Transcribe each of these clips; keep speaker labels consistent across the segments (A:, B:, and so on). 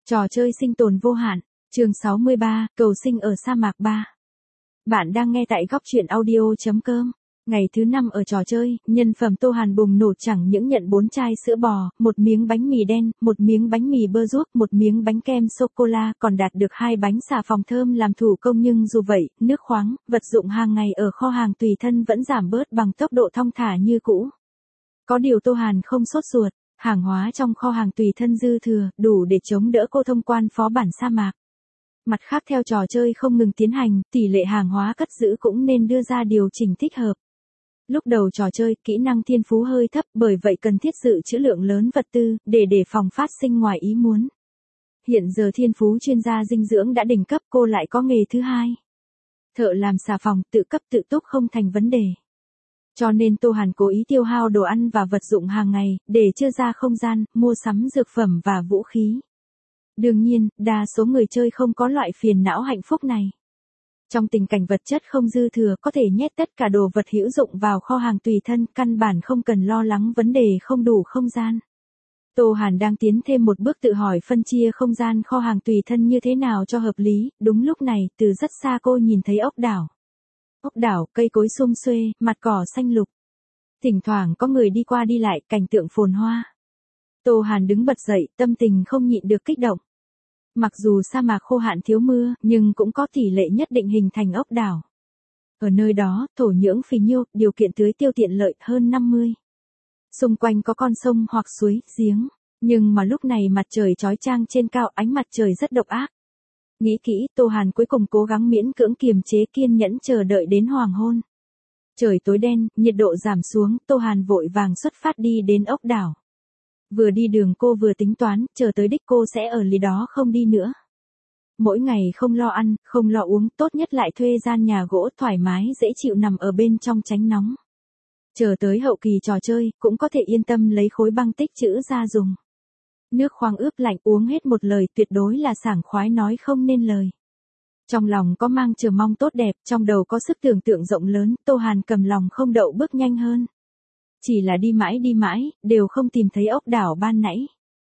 A: Trò chơi sinh tồn vô hạn, chương 63, cầu sinh ở sa mạc 3. Bạn đang nghe tại góc truyện audio.com. Ngày thứ 5 ở trò chơi, nhân phẩm Tô Hàn bùng nổ chẳng những nhận 4 chai sữa bò, 1 miếng bánh mì đen, 1 miếng bánh mì bơ ruốc, 1 miếng bánh kem sô-cô-la, còn đạt được 2 bánh xà phòng thơm làm thủ công, nhưng dù vậy, nước khoáng, vật dụng hàng ngày ở kho hàng tùy thân vẫn giảm bớt bằng tốc độ thong thả như cũ. Có điều Tô Hàn không sốt ruột. Hàng hóa trong kho hàng tùy thân dư thừa, đủ để chống đỡ cô thông quan phó bản sa mạc. Mặt khác, theo trò chơi không ngừng tiến hành, tỷ lệ hàng hóa cất giữ cũng nên đưa ra điều chỉnh thích hợp. Lúc đầu trò chơi, kỹ năng thiên phú hơi thấp, bởi vậy cần thiết dự trữ lượng lớn vật tư, để đề phòng phát sinh ngoài ý muốn. Hiện giờ thiên phú chuyên gia dinh dưỡng đã đỉnh cấp, cô lại có nghề thứ hai. Thợ làm xà phòng, tự cấp tự túc không thành vấn đề. Cho nên Tô Hàn cố ý tiêu hao đồ ăn và vật dụng hàng ngày, để chưa ra không gian, mua sắm dược phẩm và vũ khí. Đương nhiên, đa số người chơi không có loại phiền não hạnh phúc này. Trong tình cảnh vật chất không dư thừa, có thể nhét tất cả đồ vật hữu dụng vào kho hàng tùy thân, căn bản không cần lo lắng vấn đề không đủ không gian. Tô Hàn đang tiến thêm một bước tự hỏi phân chia không gian kho hàng tùy thân như thế nào cho hợp lý. Đúng lúc này, từ rất xa cô nhìn thấy ốc đảo. Ốc đảo, cây cối sum xuê, mặt cỏ xanh lục. Thỉnh thoảng có người đi qua đi lại, cảnh tượng phồn hoa. Tô Hàn đứng bật dậy, tâm tình không nhịn được kích động. Mặc dù sa mạc khô hạn thiếu mưa, nhưng cũng có tỷ lệ nhất định hình thành ốc đảo. Ở nơi đó, thổ nhưỡng phì nhiêu, điều kiện tưới tiêu tiện lợi hơn 50. Xung quanh có con sông hoặc suối, giếng. Nhưng mà lúc này mặt trời chói chang trên cao, ánh mặt trời rất độc ác. Nghĩ kỹ, Tô Hàn cuối cùng cố gắng miễn cưỡng kiềm chế, kiên nhẫn chờ đợi đến hoàng hôn. Trời tối đen, nhiệt độ giảm xuống, Tô Hàn vội vàng xuất phát đi đến ốc đảo. Vừa đi đường cô vừa tính toán, chờ tới đích cô sẽ ở lì đó không đi nữa. Mỗi ngày không lo ăn, không lo uống, tốt nhất lại thuê gian nhà gỗ thoải mái dễ chịu nằm ở bên trong tránh nóng. Chờ tới hậu kỳ trò chơi, cũng có thể yên tâm lấy khối băng tích trữ ra dùng. Nước khoáng ướp lạnh uống hết một lời, tuyệt đối là sảng khoái nói không nên lời. Trong lòng có mang chờ mong tốt đẹp, trong đầu có sức tưởng tượng rộng lớn, Tô Hàn cầm lòng không đậu bước nhanh hơn. Chỉ là đi mãi, đều không tìm thấy ốc đảo ban nãy.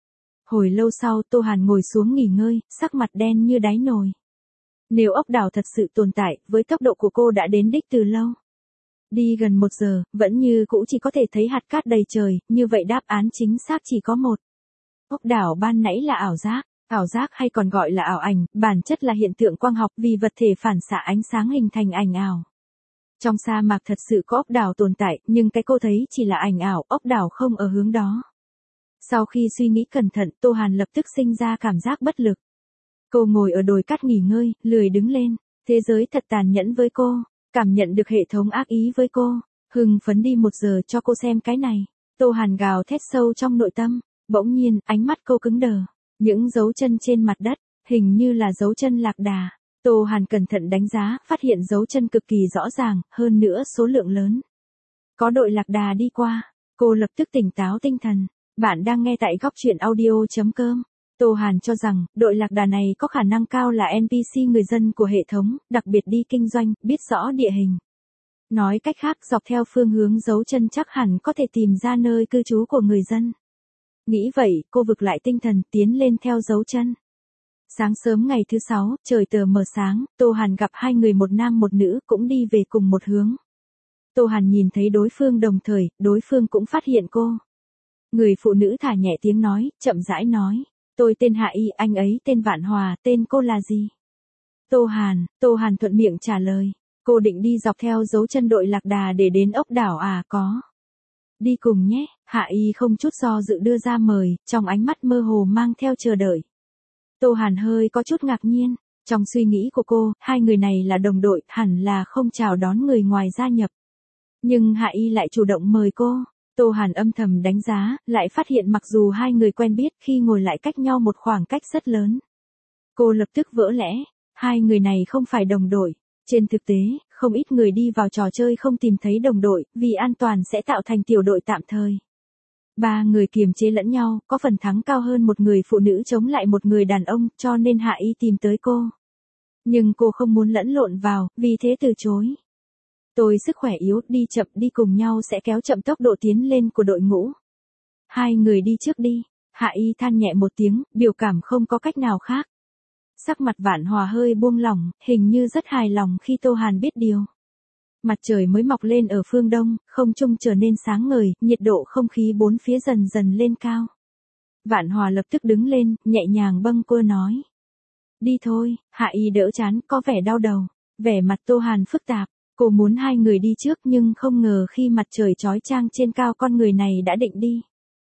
A: Hồi lâu sau, Tô Hàn ngồi xuống nghỉ ngơi, sắc mặt đen như đáy nồi. Nếu ốc đảo thật sự tồn tại, với tốc độ của cô đã đến đích từ lâu. Đi gần 1 giờ, vẫn như cũ chỉ có thể thấy hạt cát đầy trời, như vậy đáp án chính xác chỉ có một. Ốc đảo ban nãy là ảo giác hay còn gọi là ảo ảnh, bản chất là hiện tượng quang học vì vật thể phản xạ ánh sáng hình thành ảnh ảo. Trong sa mạc thật sự có ốc đảo tồn tại, nhưng cái cô thấy chỉ là ảnh ảo, ốc đảo không ở hướng đó. Sau khi suy nghĩ cẩn thận, Tô Hàn lập tức sinh ra cảm giác bất lực. Cô ngồi ở đồi cát nghỉ ngơi, lười đứng lên. Thế giới thật tàn nhẫn với cô, cảm nhận được hệ thống ác ý với cô. Hưng phấn đi 1 giờ cho cô xem cái này. Tô Hàn gào thét sâu trong nội tâm. Bỗng nhiên, ánh mắt cô cứng đờ. Những dấu chân trên mặt đất, hình như là dấu chân lạc đà. Tô Hàn cẩn thận đánh giá, phát hiện dấu chân cực kỳ rõ ràng, hơn nữa số lượng lớn. Có đội lạc đà đi qua. Cô lập tức tỉnh táo tinh thần. Bạn đang nghe tại góc truyện audio.com. Tô Hàn cho rằng, đội lạc đà này có khả năng cao là NPC người dân của hệ thống, đặc biệt đi kinh doanh, biết rõ địa hình. Nói cách khác, dọc theo phương hướng dấu chân chắc hẳn có thể tìm ra nơi cư trú của người dân. Nghĩ vậy, cô vực lại tinh thần, tiến lên theo dấu chân. Sáng sớm ngày thứ 6, trời tờ mờ sáng, Tô Hàn gặp 2 người, một nam một nữ, cũng đi về cùng một hướng. Tô Hàn nhìn thấy đối phương đồng thời, đối phương cũng phát hiện cô. Người phụ nữ thả nhẹ tiếng nói, chậm rãi nói. Tôi tên Hạ Y, anh ấy tên Vạn Hòa, tên cô là gì? Tô Hàn thuận miệng trả lời. Cô định đi dọc theo dấu chân đội lạc đà để đến ốc đảo à? Có. Đi cùng nhé, Hạ Y không chút do dự đưa ra mời, trong ánh mắt mơ hồ mang theo chờ đợi. Tô Hàn hơi có chút ngạc nhiên, trong suy nghĩ của cô, 2 người này là đồng đội, hẳn là không chào đón người ngoài gia nhập. Nhưng Hạ Y lại chủ động mời cô. Tô Hàn âm thầm đánh giá, lại phát hiện mặc dù 2 người quen biết, khi ngồi lại cách nhau một khoảng cách rất lớn. Cô lập tức vỡ lẽ, 2 người này không phải đồng đội. Trên thực tế, không ít người đi vào trò chơi không tìm thấy đồng đội, vì an toàn sẽ tạo thành tiểu đội tạm thời. 3 người kiềm chế lẫn nhau, có phần thắng cao hơn một người phụ nữ chống lại một người đàn ông, cho nên Hạ Y tìm tới cô. Nhưng cô không muốn lẫn lộn vào, vì thế từ chối. Tôi sức khỏe yếu, đi chậm, đi cùng nhau sẽ kéo chậm tốc độ tiến lên của đội ngũ. 2 người đi trước đi. Hạ Y than nhẹ một tiếng, biểu cảm không có cách nào khác. Sắc mặt Vạn Hòa hơi buông lỏng, hình như rất hài lòng khi Tô Hàn biết điều. Mặt trời mới mọc lên ở phương đông, không trung trở nên sáng ngời, nhiệt độ không khí bốn phía dần dần lên cao. Vạn Hòa lập tức đứng lên, nhẹ nhàng bâng quơ nói. Đi thôi. Hạ Y đỡ chán, có vẻ đau đầu. Vẻ mặt Tô Hàn phức tạp, cô muốn hai người đi trước nhưng không ngờ khi mặt trời chói chang trên cao con người này đã định đi.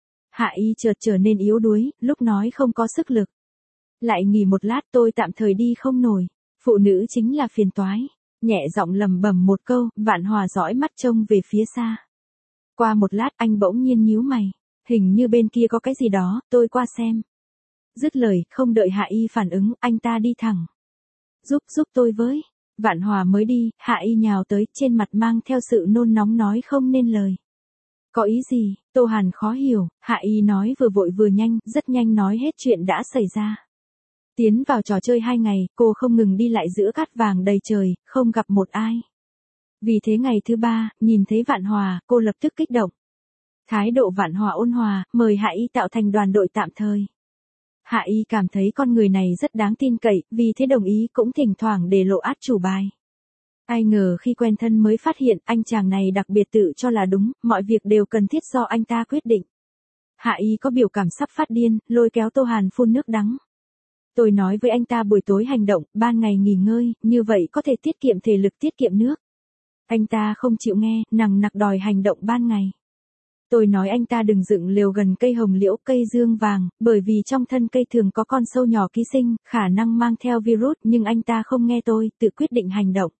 A: Hạ Y chợt trở nên yếu đuối, lúc nói không có sức lực. Lại nghỉ một lát, tôi tạm thời đi không nổi. Phụ nữ chính là phiền toái. Nhẹ giọng lẩm bẩm một câu, Vạn Hòa dõi mắt trông về phía xa. Qua một lát anh bỗng nhiên nhíu mày. Hình như bên kia có cái gì đó, tôi qua xem. Dứt lời, không đợi Hạ Y phản ứng, anh ta đi thẳng. Giúp tôi với. Vạn Hòa mới đi, Hạ Y nhào tới, trên mặt mang theo sự nôn nóng nói không nên lời. Có ý gì? Tô Hàn khó hiểu, Hạ Y nói vừa vội vừa nhanh, rất nhanh nói hết chuyện đã xảy ra. Tiến vào trò chơi 2 ngày, cô không ngừng đi lại giữa cát vàng đầy trời, không gặp một ai. Vì thế ngày thứ 3, nhìn thấy Vạn Hòa, cô lập tức kích động. Thái độ Vạn Hòa ôn hòa, mời Hạ Y tạo thành đoàn đội tạm thời. Hạ Y cảm thấy con người này rất đáng tin cậy, vì thế đồng ý cũng thỉnh thoảng để lộ át chủ bài. Ai ngờ khi quen thân mới phát hiện anh chàng này đặc biệt tự cho là đúng, mọi việc đều cần thiết do anh ta quyết định. Hạ Y có biểu cảm sắp phát điên, lôi kéo Tô Hàn phun nước đắng. Tôi nói với anh ta buổi tối hành động, ban ngày nghỉ ngơi, như vậy có thể tiết kiệm thể lực tiết kiệm nước. Anh ta không chịu nghe, nằng nặc đòi hành động ban ngày. Tôi nói anh ta đừng dựng lều gần cây hồng liễu, cây dương vàng, bởi vì trong thân cây thường có con sâu nhỏ ký sinh, khả năng mang theo virus, nhưng anh ta không nghe tôi, tự quyết định hành động.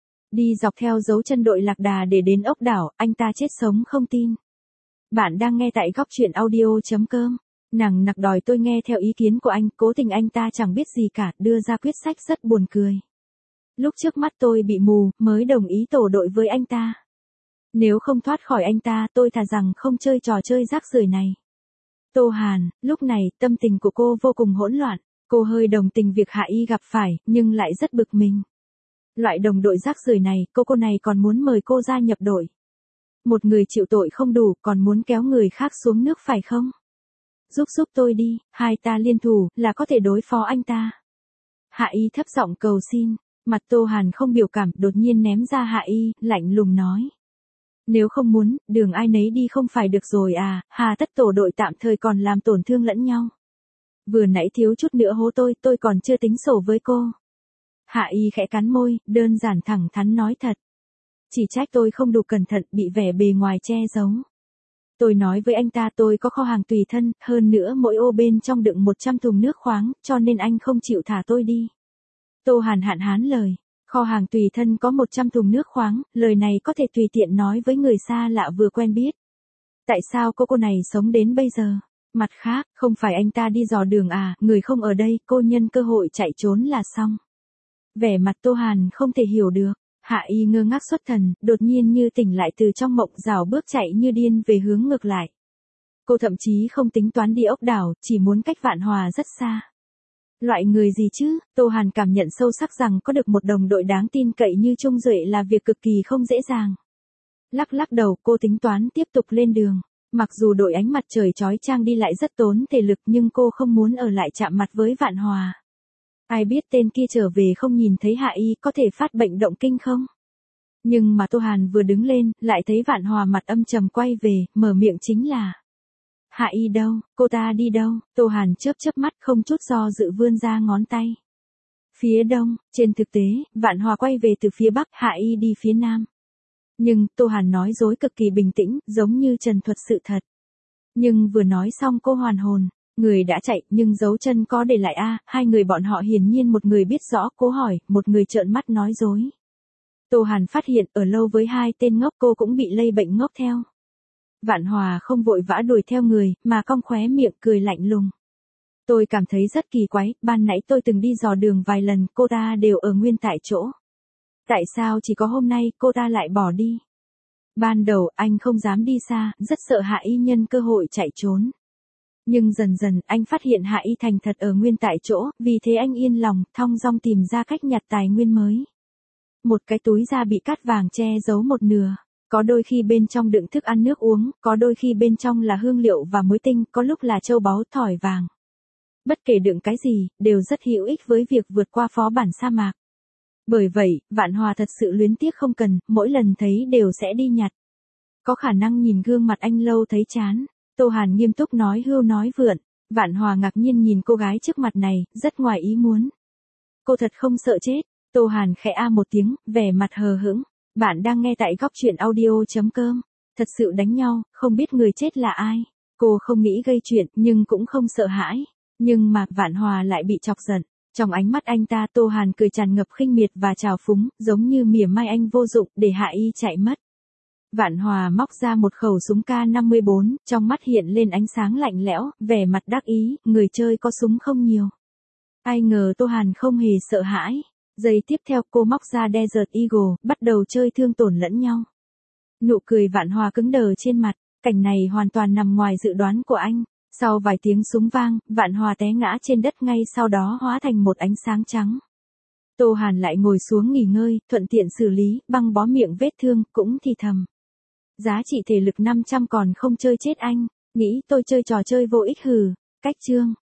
A: Đi dọc theo dấu chân đội lạc đà để đến ốc đảo, anh ta chết sống không tin. Bạn đang nghe tại góc truyện audio.com. Nằng nặc đòi tôi nghe theo ý kiến của anh, cố tình anh ta chẳng biết gì cả, đưa ra quyết sách rất buồn cười. Lúc trước mắt tôi bị mù, mới đồng ý tổ đội với anh ta. Nếu không thoát khỏi anh ta, tôi thà rằng không chơi trò chơi rác rưởi này. Tô Hàn, lúc này, tâm tình của cô vô cùng hỗn loạn. Cô hơi đồng tình việc Hạ Y gặp phải, nhưng lại rất bực mình. Loại đồng đội rác rưởi này, cô này còn muốn mời cô gia nhập đội. Một người chịu tội không đủ, còn muốn kéo người khác xuống nước phải không? Giúp tôi đi, hai ta liên thủ, là có thể đối phó anh ta. Hạ Y thấp giọng cầu xin, mặt Tô Hàn không biểu cảm, đột nhiên ném ra Hạ Y, lạnh lùng nói. Nếu không muốn, đường ai nấy đi không phải được rồi à, hà tất tổ đội tạm thời còn làm tổn thương lẫn nhau. Vừa nãy thiếu chút nữa hố tôi còn chưa tính sổ với cô. Hạ Y khẽ cắn môi, đơn giản thẳng thắn nói thật. Chỉ trách tôi không đủ cẩn thận, bị vẻ bề ngoài che giấu. Tôi nói với anh ta tôi có kho hàng tùy thân, hơn nữa mỗi ô bên trong đựng 100 thùng nước khoáng, cho nên anh không chịu thả tôi đi. Tô Hàn hạn hán lời. Kho hàng tùy thân có 100 thùng nước khoáng, lời này có thể tùy tiện nói với người xa lạ vừa quen biết. Tại sao cô này sống đến bây giờ? Mặt khác, không phải anh ta đi dò đường à, người không ở đây, cô nhân cơ hội chạy trốn là xong. Vẻ mặt Tô Hàn không thể hiểu được. Hạ Y ngơ ngác xuất thần, đột nhiên như tỉnh lại từ trong mộng, rảo bước chạy như điên về hướng ngược lại. Cô thậm chí không tính toán đi ốc đảo, chỉ muốn cách Vạn Hòa rất xa. Loại người gì chứ? Tô Hàn cảm nhận sâu sắc rằng có được một đồng đội đáng tin cậy như Trung Duệ là việc cực kỳ không dễ dàng. Lắc đầu, cô tính toán tiếp tục lên đường. Mặc dù đội ánh mặt trời chói chang đi lại rất tốn thể lực, nhưng cô không muốn ở lại chạm mặt với Vạn Hòa. Ai biết tên kia trở về không nhìn thấy Hạ Y có thể phát bệnh động kinh không? Nhưng mà Tô Hàn vừa đứng lên, lại thấy Vạn Hòa mặt âm trầm quay về, mở miệng chính là. Hạ Y đâu, cô ta đi đâu? Tô Hàn chớp mắt không chút do dự vươn ra ngón tay. Phía đông, trên thực tế, Vạn Hòa quay về từ phía bắc, Hạ Y đi phía nam. Nhưng, Tô Hàn nói dối cực kỳ bình tĩnh, giống như trần thuật sự thật. Nhưng vừa nói xong cô hoàn hồn. Người đã chạy, nhưng dấu chân có để lại a, hai người bọn họ hiển nhiên một người biết rõ, cố hỏi, một người trợn mắt nói dối. Tô Hàn phát hiện, ở lâu với hai tên ngốc cô cũng bị lây bệnh ngốc theo. Vạn Hòa không vội vã đuổi theo người, mà cong khóe miệng cười lạnh lùng. Tôi cảm thấy rất kỳ quái, ban nãy tôi từng đi dò đường vài lần, cô ta đều ở nguyên tại chỗ. Tại sao chỉ có hôm nay cô ta lại bỏ đi? Ban đầu anh không dám đi xa, rất sợ Hạ Y nhân cơ hội chạy trốn. Nhưng dần dần anh phát hiện Hạ Y thành thật ở nguyên tại chỗ, vì thế anh yên lòng, thong dong tìm ra cách nhặt tài nguyên mới. Một cái túi da bị cát vàng che giấu một nửa. Có đôi khi bên trong đựng thức ăn nước uống, có đôi khi bên trong là hương liệu và muối tinh, có lúc là châu báu thỏi vàng. Bất kể đựng cái gì, đều rất hữu ích với việc vượt qua phó bản sa mạc. Bởi vậy, Vạn Hòa thật sự luyến tiếc không cần, mỗi lần thấy đều sẽ đi nhặt. Có khả năng nhìn gương mặt anh lâu thấy chán. Tô Hàn nghiêm túc nói hưu nói vượn. Vạn Hòa ngạc nhiên nhìn cô gái trước mặt này, rất ngoài ý muốn. Cô thật không sợ chết. Tô Hàn khẽ a một tiếng, vẻ mặt hờ hững. Bạn đang nghe tại góc truyện audio.com. Thật sự đánh nhau, không biết người chết là ai. Cô không nghĩ gây chuyện, nhưng cũng không sợ hãi. Nhưng mà, Vạn Hòa lại bị chọc giận. Trong ánh mắt anh ta Tô Hàn cười tràn ngập khinh miệt và trào phúng, giống như mỉa mai anh vô dụng để hạ y chạy mất. Vạn Hòa móc ra một khẩu súng K54, trong mắt hiện lên ánh sáng lạnh lẽo, vẻ mặt đắc ý, người chơi có súng không nhiều. Ai ngờ Tô Hàn không hề sợ hãi. Giây tiếp theo cô móc ra Desert Eagle, bắt đầu chơi thương tổn lẫn nhau. Nụ cười Vạn Hòa cứng đờ trên mặt, cảnh này hoàn toàn nằm ngoài dự đoán của anh. Sau vài tiếng súng vang, Vạn Hòa té ngã trên đất ngay sau đó hóa thành một ánh sáng trắng. Tô Hàn lại ngồi xuống nghỉ ngơi, thuận tiện xử lý, băng bó miệng vết thương, cũng thì thầm. Giá trị thể lực 500 còn không chơi chết anh, nghĩ tôi chơi trò chơi vô ích hừ, cách chương.